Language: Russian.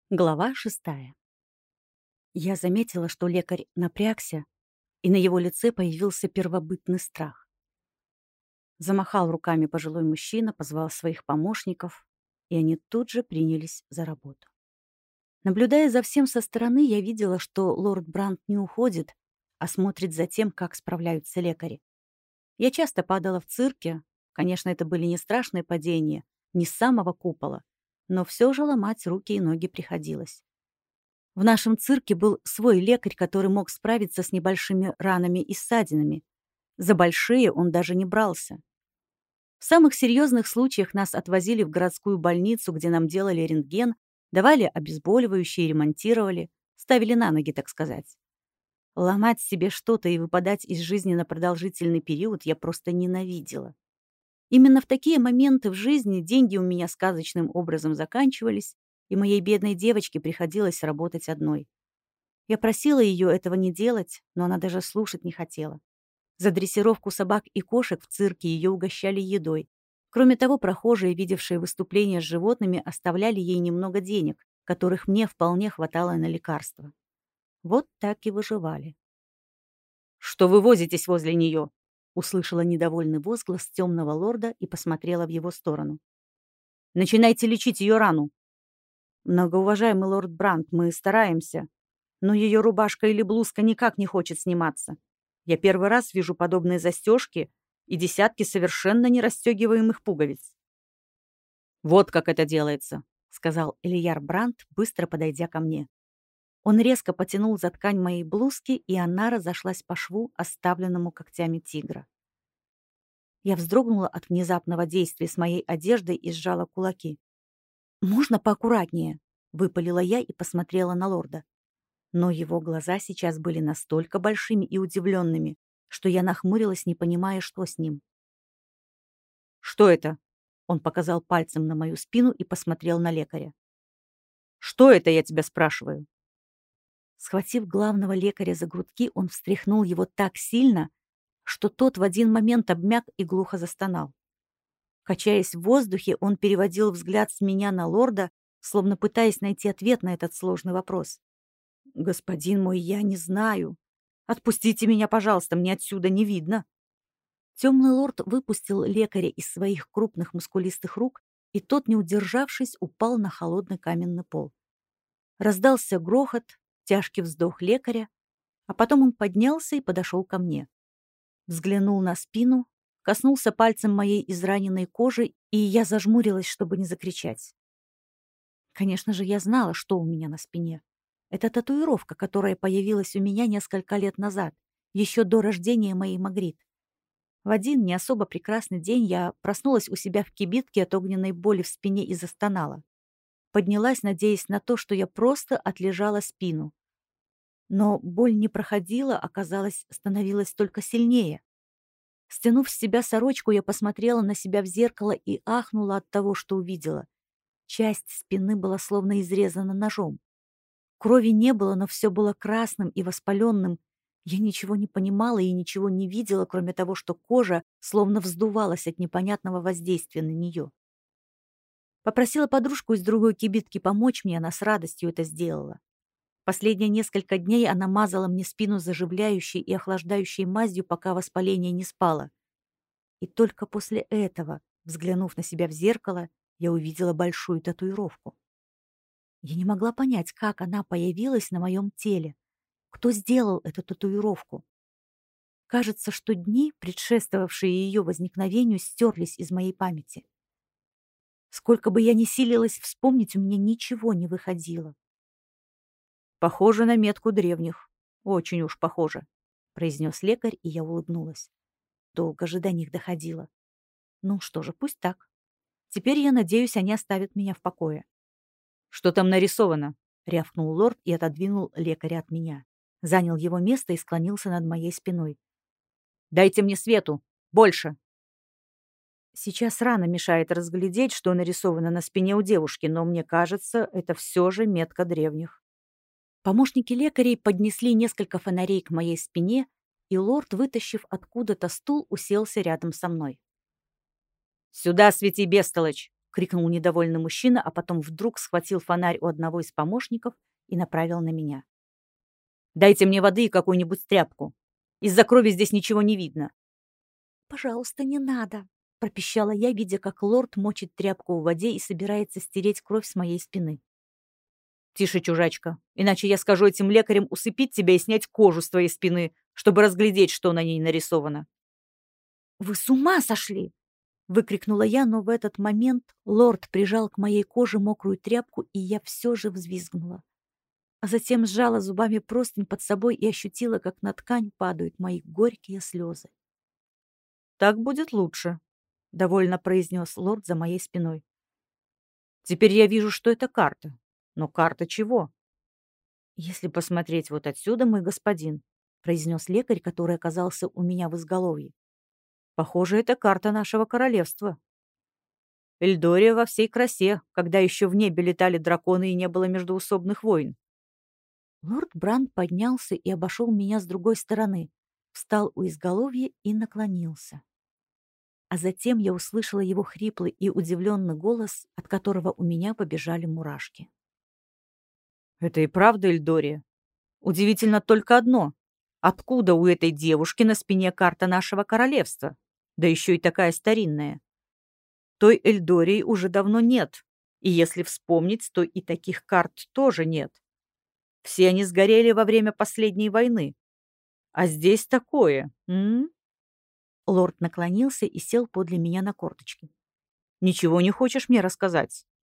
Глава 6. Я заметила, что лекарь напрягся, и на его лице появился первобытный страх. Замахал руками пожилой мужчина, позвал своих помощников, и они тут же принялись за работу. Наблюдая за всем со стороны, я видела, что лорд Брандт не уходит, а смотрит за тем, как справляются лекари. Я часто падала в цирке. Конечно, это были не страшные падения, не с самого купола, но все же ломать руки и ноги приходилось. В нашем цирке был свой лекарь, который мог справиться с небольшими ранами и ссадинами. За большие он даже не брался. В самых серьезных случаях нас отвозили в городскую больницу, где нам делали рентген, давали обезболивающие, ремонтировали, ставили на ноги, так сказать. Ломать себе что-то и выпадать из жизни на продолжительный период я просто ненавидела. Именно в такие моменты в жизни деньги у меня сказочным образом заканчивались, и моей бедной девочке приходилось работать одной. Я просила ее этого не делать, но она даже слушать не хотела. За дрессировку собак и кошек в цирке ее угощали едой. Кроме того, прохожие, видевшие выступления с животными, оставляли ей немного денег, которых мне вполне хватало на лекарства. Вот так и выживали. «Что вы возитесь возле нее?» Услышала недовольный возглас темного лорда и посмотрела в его сторону. «Начинайте лечить ее рану!» «Многоуважаемый лорд Брандт, мы стараемся, но ее рубашка или блузка никак не хочет сниматься. Я первый раз вижу подобные застежки и десятки совершенно нерастегиваемых пуговиц». «Вот как это делается», — сказал Элияр Брандт, быстро подойдя ко мне. Он резко потянул за ткань моей блузки, и она разошлась по шву, оставленному когтями тигра. Я вздрогнула от внезапного действия с моей одеждой и сжала кулаки. «Можно поаккуратнее?» — выпалила я и посмотрела на лорда. Но его глаза сейчас были настолько большими и удивленными, что я нахмурилась, не понимая, что с ним. «Что это?» — он показал пальцем на мою спину и посмотрел на лекаря. «Что это, я тебя спрашиваю?» Схватив главного лекаря за грудки, он встряхнул его так сильно, что тот в один момент обмяк и глухо застонал. Качаясь в воздухе, он переводил взгляд с меня на лорда, словно пытаясь найти ответ на этот сложный вопрос. «Господин мой, я не знаю. Отпустите меня, пожалуйста, мне отсюда не видно». Темный лорд выпустил лекаря из своих крупных мускулистых рук, и тот, не удержавшись, упал на холодный каменный пол. Раздался грохот, тяжкий вздох лекаря, а потом он поднялся и подошел ко мне. Взглянул на спину, коснулся пальцем моей израненной кожи, и я зажмурилась, чтобы не закричать. Конечно же, я знала, что у меня на спине. Это татуировка, которая появилась у меня несколько лет назад, еще до рождения моей Магрит. В один не особо прекрасный день я проснулась у себя в кибитке от огненной боли в спине и застонала. Поднялась, надеясь на то, что я просто отлежала спину. Но боль не проходила, оказалось, становилась только сильнее. Стянув с себя сорочку, я посмотрела на себя в зеркало и ахнула от того, что увидела. Часть спины была словно изрезана ножом. Крови не было, но все было красным и воспаленным. Я ничего не понимала и ничего не видела, кроме того, что кожа словно вздувалась от непонятного воздействия на нее. Попросила подружку из другой кибитки помочь мне, она с радостью это сделала. Последние несколько дней она мазала мне спину заживляющей и охлаждающей мазью, пока воспаление не спало. И только после этого, взглянув на себя в зеркало, я увидела большую татуировку. Я не могла понять, как она появилась на моем теле. Кто сделал эту татуировку? Кажется, что дни, предшествовавшие ее возникновению, стерлись из моей памяти. Сколько бы я ни силилась вспомнить, у меня ничего не выходило. «Похоже на метку древних. Очень уж похоже», — произнес лекарь, и я улыбнулась. Долго же до них доходило. Ну что же, пусть так. Теперь, я надеюсь, они оставят меня в покое. «Что там нарисовано?» — рявкнул лорд и отодвинул лекаря от меня. Занял его место и склонился над моей спиной. «Дайте мне свету! Больше!» Сейчас рано мешает разглядеть, что нарисовано на спине у девушки, но мне кажется, это все же метка древних. Помощники лекарей поднесли несколько фонарей к моей спине, и лорд, вытащив откуда-то стул, уселся рядом со мной. «Сюда свети, бестолочь!» — крикнул недовольный мужчина, а потом вдруг схватил фонарь у одного из помощников и направил на меня. «Дайте мне воды и какую-нибудь тряпку. Из-за крови здесь ничего не видно». «Пожалуйста, не надо», — пропищала я, видя, как лорд мочит тряпку в воде и собирается стереть кровь с моей спины. «Тише, чужачка, иначе я скажу этим лекарям усыпить тебя и снять кожу с твоей спины, чтобы разглядеть, что на ней нарисовано». «Вы с ума сошли!» — выкрикнула я, но в этот момент лорд прижал к моей коже мокрую тряпку, и я все же взвизгнула. А затем сжала зубами простынь под собой и ощутила, как на ткань падают мои горькие слезы. «Так будет лучше», — довольно произнес лорд за моей спиной. «Теперь я вижу, что это карта. Но карта чего?» «Если посмотреть вот отсюда, мой господин», — произнес лекарь, который оказался у меня в изголовье. «Похоже, это карта нашего королевства. Эльдория во всей красе, когда еще в небе летали драконы и не было междоусобных войн». Лорд Бранд поднялся и обошел меня с другой стороны, встал у изголовья и наклонился. А затем я услышала его хриплый и удивленный голос, от которого у меня побежали мурашки. «Это и правда Эльдория? Удивительно только одно. Откуда у этой девушки на спине карта нашего королевства? Да еще и такая старинная. Той Эльдории уже давно нет. И если вспомнить, то и таких карт тоже нет. Все они сгорели во время последней войны. А здесь такое, м?» Лорд наклонился и сел подле меня на корточки. «Ничего не хочешь мне рассказать?